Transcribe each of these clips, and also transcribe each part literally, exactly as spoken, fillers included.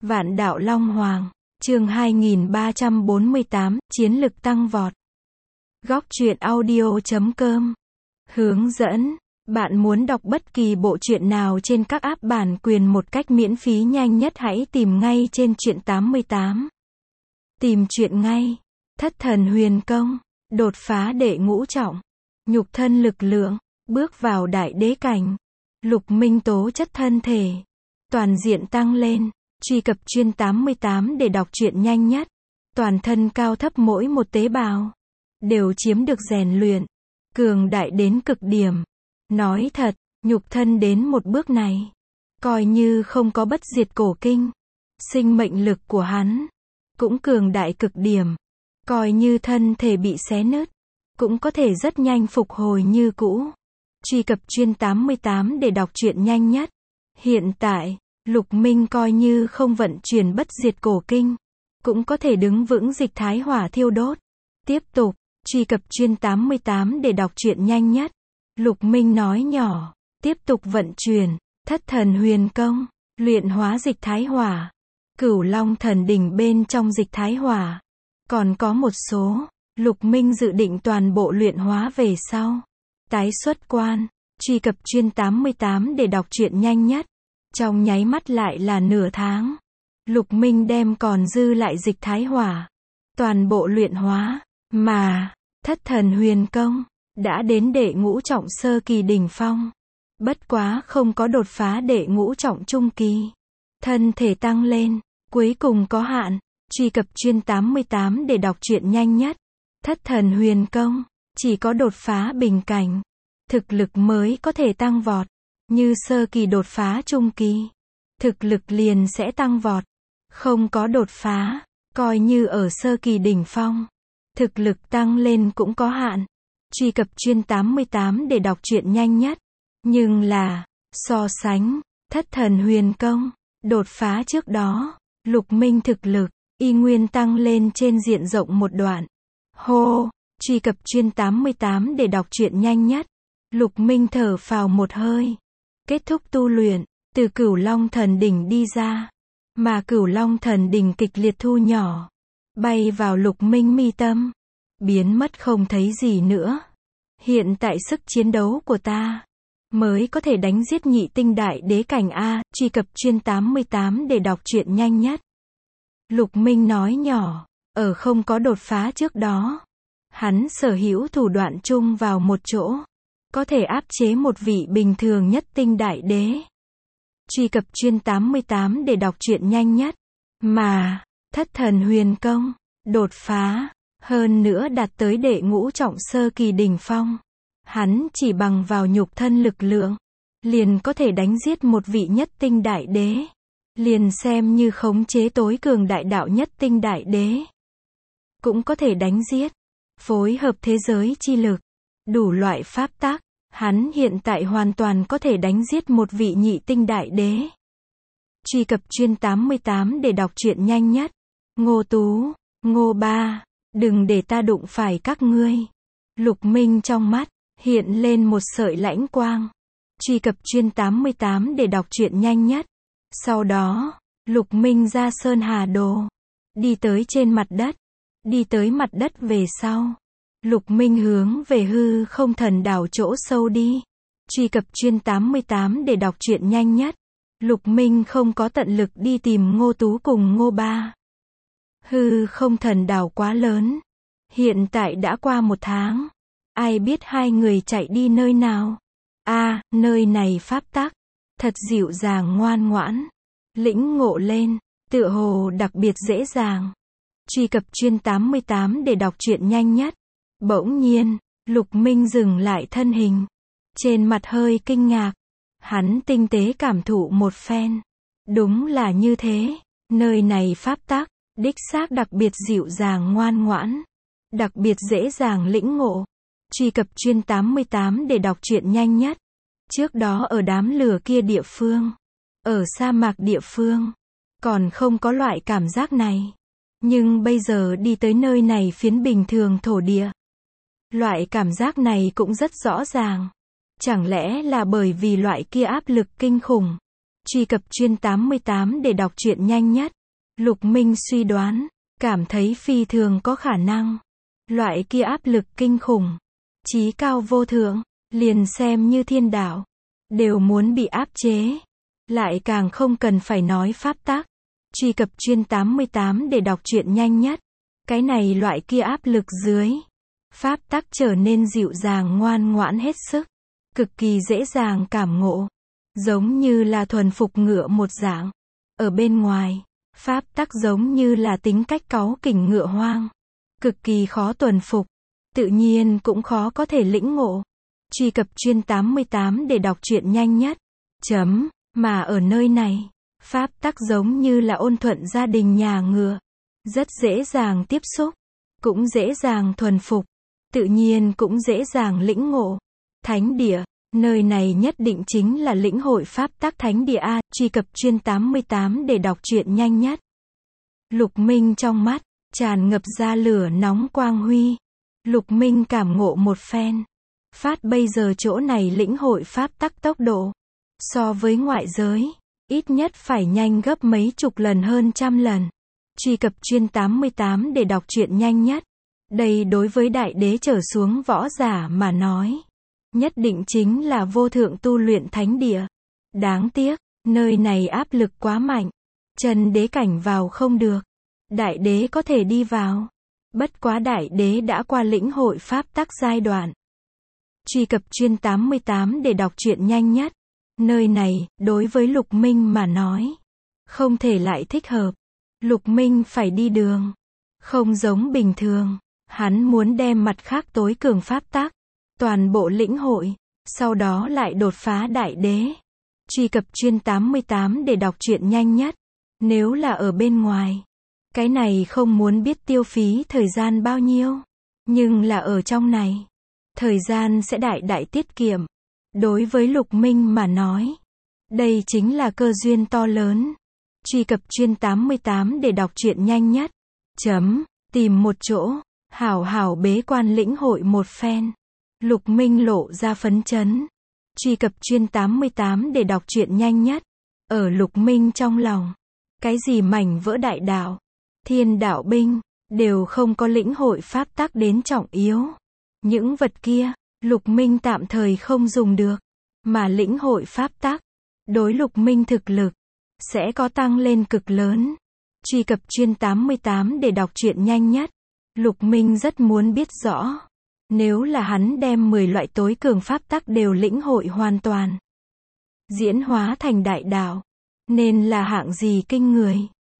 Vạn đạo Long Hoàng, chương hai nghìn ba trăm bốn mươi tám, chiến lực tăng vọt. Góc truyện audio chấm com. Hướng dẫn, bạn muốn đọc bất kỳ bộ truyện nào trên các app bản quyền một cách miễn phí nhanh nhất hãy tìm ngay trên truyện tám mươi tám. Tìm truyện ngay. Thất thần huyền công, đột phá đệ ngũ trọng, nhục thân lực lượng, bước vào đại đế cảnh, lục minh tố chất thân thể, toàn diện tăng lên. Truy cập chuyên tám mươi tám để đọc truyện nhanh nhất. Toàn thân cao thấp mỗi một tế bào đều chiếm được rèn luyện, cường đại đến cực điểm. Nói thật, nhục thân đến một bước này, coi như không có bất diệt cổ kinh, sinh mệnh lực của hắn cũng cường đại cực điểm. Coi như thân thể bị xé nứt, cũng có thể rất nhanh phục hồi như cũ. Truy cập chuyên tám mươi tám để đọc truyện nhanh nhất. Hiện tại, Lục Minh coi như không vận chuyển bất diệt cổ kinh, cũng có thể đứng vững dịch thái hỏa thiêu đốt. Tiếp tục, truy cập chuyên tám mươi tám để đọc truyện nhanh nhất. Lục Minh nói nhỏ, tiếp tục vận chuyển, thất thần huyền công, luyện hóa dịch thái hỏa, cửu long thần đỉnh bên trong dịch thái hỏa. Còn có một số, Lục Minh dự định toàn bộ luyện hóa về sau. Tái xuất quan, truy cập chuyên tám mươi tám để đọc truyện nhanh nhất. Trong nháy mắt lại là nửa tháng. Lục Minh đem còn dư lại dịch thái hỏa toàn bộ luyện hóa, mà thất thần huyền công đã đến đệ ngũ trọng sơ kỳ đỉnh phong. Bất quá không có đột phá đệ ngũ trọng trung kỳ. Thân thể tăng lên, cuối cùng có hạn. Truy cập chuyên tám mươi tám để đọc truyện nhanh nhất. Thất thần huyền công chỉ có đột phá bình cảnh, thực lực mới có thể tăng vọt. Như sơ kỳ đột phá trung kỳ, thực lực liền sẽ tăng vọt. Không có đột phá, coi như ở sơ kỳ đỉnh phong, thực lực tăng lên cũng có hạn. Truy cập chuyên tám mươi tám để đọc truyện nhanh nhất. Nhưng là, so sánh, thất thần huyền công, đột phá trước đó, Lục Minh thực lực, y nguyên tăng lên trên diện rộng một đoạn. Hô, truy cập chuyên tám mươi tám để đọc truyện nhanh nhất. Lục Minh thở phào một hơi. Kết thúc tu luyện, từ cửu long thần đỉnh đi ra. Mà cửu long thần đỉnh kịch liệt thu nhỏ, bay vào Lục Minh mi tâm, biến mất không thấy gì nữa. Hiện tại sức chiến đấu của ta mới có thể đánh giết nhị tinh đại đế cảnh A. Truy cập chuyên tám mươi tám để đọc truyện nhanh nhất. Lục Minh nói nhỏ, ở không có đột phá trước đó, hắn sở hữu thủ đoạn chung vào một chỗ, có thể áp chế một vị bình thường nhất tinh đại đế. Truy cập chuyên tám mươi tám để đọc truyện nhanh nhất. Mà, thất thần huyền công, đột phá, hơn nữa đạt tới đệ ngũ trọng sơ kỳ đỉnh phong. Hắn chỉ bằng vào nhục thân lực lượng, liền có thể đánh giết một vị nhất tinh đại đế. Liền xem như khống chế tối cường đại đạo nhất tinh đại đế, cũng có thể đánh giết. Phối hợp thế giới chi lực, đủ loại pháp tắc, hắn hiện tại hoàn toàn có thể đánh giết một vị nhị tinh đại đế. Truy cập chuyên tám mươi tám để đọc truyện nhanh nhất. Ngô Tú, Ngô Ba, đừng để ta đụng phải các ngươi. Lục Minh trong mắt hiện lên một sợi lãnh quang. Truy cập chuyên tám mươi tám để đọc truyện nhanh nhất. Sau đó, Lục Minh ra Sơn Hà Đồ, đi tới trên mặt đất. Đi tới mặt đất về sau, Lục Minh hướng về hư không thần đảo chỗ sâu đi. Truy cập chuyên tám mươi tám để đọc truyện nhanh nhất. Lục Minh không có tận lực đi tìm Ngô Tú cùng Ngô Ba. Hư không thần đảo quá lớn. Hiện tại đã qua một tháng. Ai biết hai người chạy đi nơi nào? A, à, nơi này pháp tắc thật dịu dàng ngoan ngoãn. Lĩnh ngộ lên, tựa hồ đặc biệt dễ dàng. Truy cập chuyên tám mươi tám để đọc truyện nhanh nhất. Bỗng nhiên, Lục Minh dừng lại thân hình. Trên mặt hơi kinh ngạc. Hắn tinh tế cảm thụ một phen. Đúng là như thế. Nơi này pháp tắc, đích xác đặc biệt dịu dàng ngoan ngoãn. Đặc biệt dễ dàng lĩnh ngộ. Truy cập chuyên tám mươi tám để đọc truyện nhanh nhất. Trước đó ở đám lửa kia địa phương, ở sa mạc địa phương, còn không có loại cảm giác này. Nhưng bây giờ đi tới nơi này phiến bình thường thổ địa, loại cảm giác này cũng rất rõ ràng. Chẳng lẽ là bởi vì loại kia áp lực kinh khủng, Truy cập chuyên tám mươi tám để đọc truyện nhanh nhất. Lục Minh suy đoán, cảm thấy phi thường có khả năng. Loại kia áp lực kinh khủng, chí cao vô thượng, liền xem như thiên đạo, đều muốn bị áp chế. Lại càng không cần phải nói pháp tắc. Truy cập chuyên tám mươi tám để đọc truyện nhanh nhất. Cái này loại kia áp lực dưới, pháp tắc trở nên dịu dàng ngoan ngoãn hết sức, cực kỳ dễ dàng cảm ngộ, giống như là thuần phục ngựa một dạng. Ở bên ngoài, pháp tắc giống như là tính cách cáu kỉnh ngựa hoang, cực kỳ khó tuần phục, tự nhiên cũng khó có thể lĩnh ngộ. Truy cập chuyên tám mươi tám để đọc truyện nhanh nhất. Chấm, mà ở nơi này, pháp tắc giống như là ôn thuận gia đình nhà ngựa, rất dễ dàng tiếp xúc, cũng dễ dàng thuần phục, tự nhiên cũng dễ dàng lĩnh ngộ. Thánh địa, nơi này nhất định chính là lĩnh hội pháp tắc thánh địa a. Truy cập chuyên tám mươi tám để đọc truyện nhanh nhất. Lục Minh trong mắt tràn ngập ra lửa nóng quang huy. Lục Minh cảm ngộ một phen, phát bây giờ chỗ này lĩnh hội pháp tắc tốc độ, so với ngoại giới, ít nhất phải nhanh gấp mấy chục lần hơn trăm lần. Truy cập chuyên tám mươi tám để đọc truyện nhanh nhất. Đây đối với đại đế trở xuống võ giả mà nói, nhất định chính là vô thượng tu luyện thánh địa. Đáng tiếc, nơi này áp lực quá mạnh, chân đế cảnh vào không được. Đại đế có thể đi vào, bất quá đại đế đã qua lĩnh hội pháp tắc giai đoạn. Truy cập chuyên tám mươi tám để đọc truyện nhanh nhất. Nơi này, đối với Lục Minh mà nói, không thể lại thích hợp. Lục Minh phải đi đường, không giống bình thường. Hắn muốn đem mặt khác tối cường pháp tắc, toàn bộ lĩnh hội, sau đó lại đột phá đại đế. Truy cập chuyên tám mươi tám để đọc truyện nhanh nhất. Nếu là ở bên ngoài, cái này không muốn biết tiêu phí thời gian bao nhiêu. Nhưng là ở trong này, thời gian sẽ đại đại tiết kiệm. Đối với Lục Minh mà nói, đây chính là cơ duyên to lớn. Truy cập chuyên tám mươi tám để đọc truyện nhanh nhất. Chấm, tìm một chỗ, hảo hảo bế quan lĩnh hội một phen. Lục Minh lộ ra phấn chấn. Truy cập chuyên tám mươi tám để đọc truyện nhanh nhất. Ở Lục Minh trong lòng, cái gì mảnh vỡ đại đạo, thiên đạo binh, đều không có lĩnh hội pháp tắc đến trọng yếu. Những vật kia, Lục Minh tạm thời không dùng được, mà lĩnh hội pháp tắc, đối Lục Minh thực lực, sẽ có tăng lên cực lớn. Truy cập chuyên tám mươi tám để đọc truyện nhanh nhất. Lục Minh rất muốn biết rõ, nếu là hắn đem mười loại tối cường pháp tắc đều lĩnh hội hoàn toàn, diễn hóa thành đại đạo, nên là hạng gì kinh người.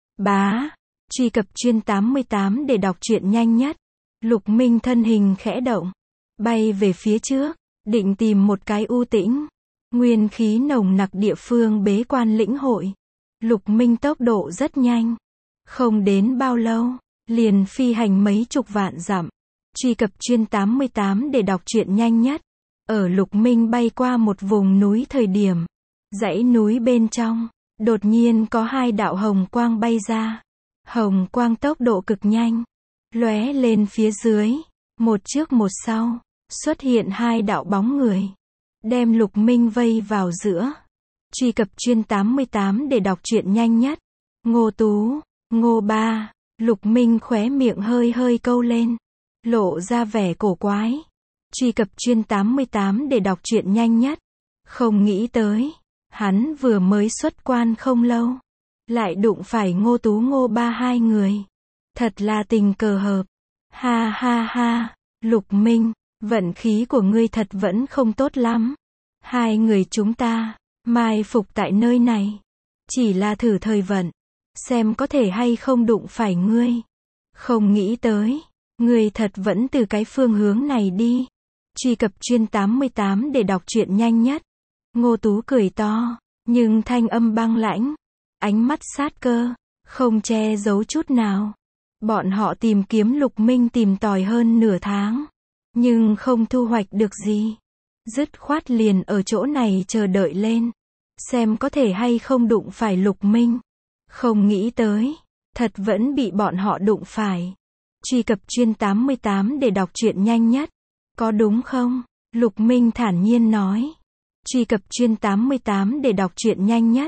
Bá, truy cập chuyên tám mươi tám để đọc truyện nhanh nhất. Lục Minh thân hình khẽ động, bay về phía trước, định tìm một cái u tĩnh, nguyên khí nồng nặc địa phương bế quan lĩnh hội. Lục Minh tốc độ rất nhanh, không đến bao lâu, liền phi hành mấy chục vạn dặm. Truy cập chuyên tám mươi tám để đọc truyện nhanh nhất. Ở Lục Minh bay qua một vùng núi thời điểm, dãy núi bên trong, đột nhiên có hai đạo hồng quang bay ra. Hồng quang tốc độ cực nhanh, lóe lên phía dưới, một trước một sau, xuất hiện hai đạo bóng người, đem Lục Minh vây vào giữa. Truy cập chuyên tám mươi tám để đọc truyện nhanh nhất. Ngô Tú, Ngô Ba. Lục Minh khóe miệng hơi hơi câu lên, lộ ra vẻ cổ quái. Truy cập chuyên tám mươi tám để đọc truyện nhanh nhất. Không nghĩ tới, hắn vừa mới xuất quan không lâu, lại đụng phải Ngô Tú Ngô Ba hai người. Thật là tình cờ hợp. Ha ha ha, Lục Minh, vận khí của ngươi thật vẫn không tốt lắm. Hai người chúng ta, mai phục tại nơi này, chỉ là thử thời vận, xem có thể hay không đụng phải ngươi. Không nghĩ tới, ngươi thật vẫn từ cái phương hướng này đi. Truy cập chuyên tám mươi tám để đọc truyện nhanh nhất. Ngô Tú cười to, nhưng thanh âm băng lãnh, ánh mắt sát cơ, không che giấu chút nào. Bọn họ tìm kiếm Lục Minh tìm tòi hơn nửa tháng, nhưng không thu hoạch được gì. Dứt khoát liền ở chỗ này chờ đợi lên, xem có thể hay không đụng phải Lục Minh. Không nghĩ tới, thật vẫn bị bọn họ đụng phải. Truy cập chuyên tám mươi tám để đọc truyện nhanh nhất. Có đúng không? Lục Minh thản nhiên nói. Truy cập chuyên tám mươi tám để đọc truyện nhanh nhất.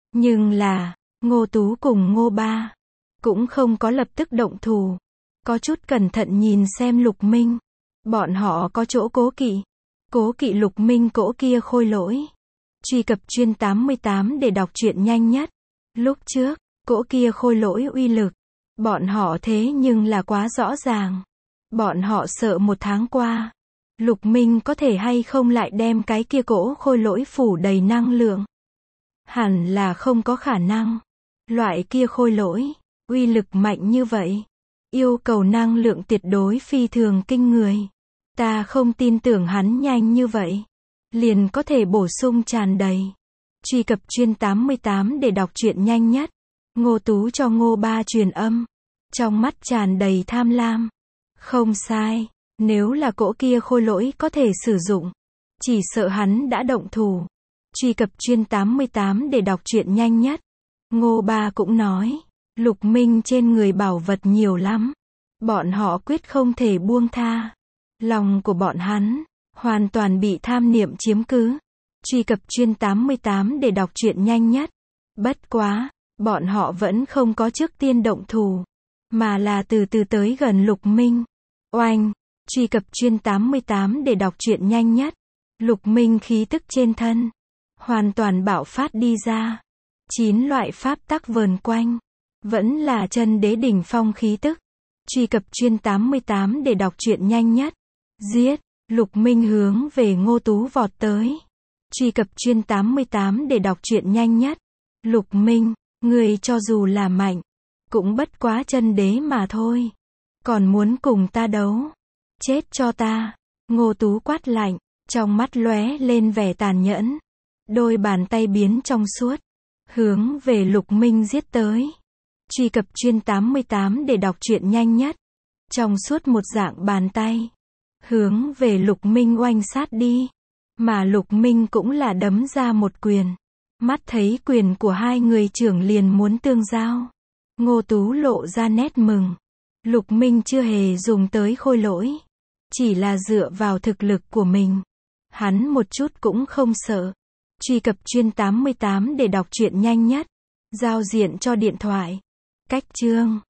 Nhưng là, Ngô Tú cùng Ngô Ba cũng không có lập tức động thủ. Có chút cẩn thận nhìn xem Lục Minh. Bọn họ có chỗ cố kỵ. Cố kỵ Lục Minh cỗ kia khôi lỗi. Truy cập chuyên tám mươi tám để đọc truyện nhanh nhất. Lúc trước, cỗ kia khôi lỗi uy lực. Bọn họ thế nhưng là quá rõ ràng. Bọn họ sợ một tháng qua. Lục Minh có thể hay không lại đem cái kia cỗ khôi lỗi phủ đầy năng lượng. Hẳn là không có khả năng. Loại kia khôi lỗi, uy lực mạnh như vậy. Yêu cầu năng lượng tuyệt đối phi thường kinh người. Ta không tin tưởng hắn nhanh như vậy. Liền có thể bổ sung tràn đầy. Truy cập chuyên tám mươi tám để đọc truyện nhanh nhất. Ngô Tú cho Ngô Ba truyền âm. Trong mắt tràn đầy tham lam. Không sai, nếu là cỗ kia khôi lỗi có thể sử dụng. Chỉ sợ hắn đã động thủ. Truy cập chuyên tám mươi tám để đọc truyện nhanh nhất. Ngô Ba cũng nói, Lục Minh trên người bảo vật nhiều lắm. Bọn họ quyết không thể buông tha. Lòng của bọn hắn, hoàn toàn bị tham niệm chiếm cứ. Truy cập chuyên tám mươi tám để đọc truyện nhanh nhất. Bất quá, bọn họ vẫn không có trước tiên động thủ. Mà là từ từ tới gần Lục Minh. Oanh, truy cập chuyên tám mươi tám để đọc truyện nhanh nhất. Lục Minh khí tức trên thân. Hoàn toàn bạo phát đi ra. Chín loại pháp tắc vờn quanh. Vẫn là chân đế đỉnh phong khí tức. Truy cập chuyên tám mươi tám để đọc truyện nhanh nhất. Giết, Lục Minh hướng về Ngô Tú vọt tới. Truy cập chuyên tám mươi tám để đọc truyện nhanh nhất. Lục Minh, người cho dù là mạnh, cũng bất quá chân đế mà thôi. Còn muốn cùng ta đấu? Chết cho ta. Ngô Tú quát lạnh, trong mắt lóe lên vẻ tàn nhẫn. Đôi bàn tay biến trong suốt, hướng về Lục Minh giết tới. Truy cập chuyên tám mươi tám để đọc truyện nhanh nhất. Trong suốt một dạng bàn tay, hướng về Lục Minh oanh sát đi. Mà Lục Minh cũng là đấm ra một quyền. Mắt thấy quyền của hai người trưởng liền muốn tương giao. Ngô Tú lộ ra nét mừng. Lục Minh chưa hề dùng tới khôi lỗi. Chỉ là dựa vào thực lực của mình. Hắn một chút cũng không sợ. Truy cập chuyên tám mươi tám để đọc truyện nhanh nhất. Giao diện cho điện thoại. Cách chương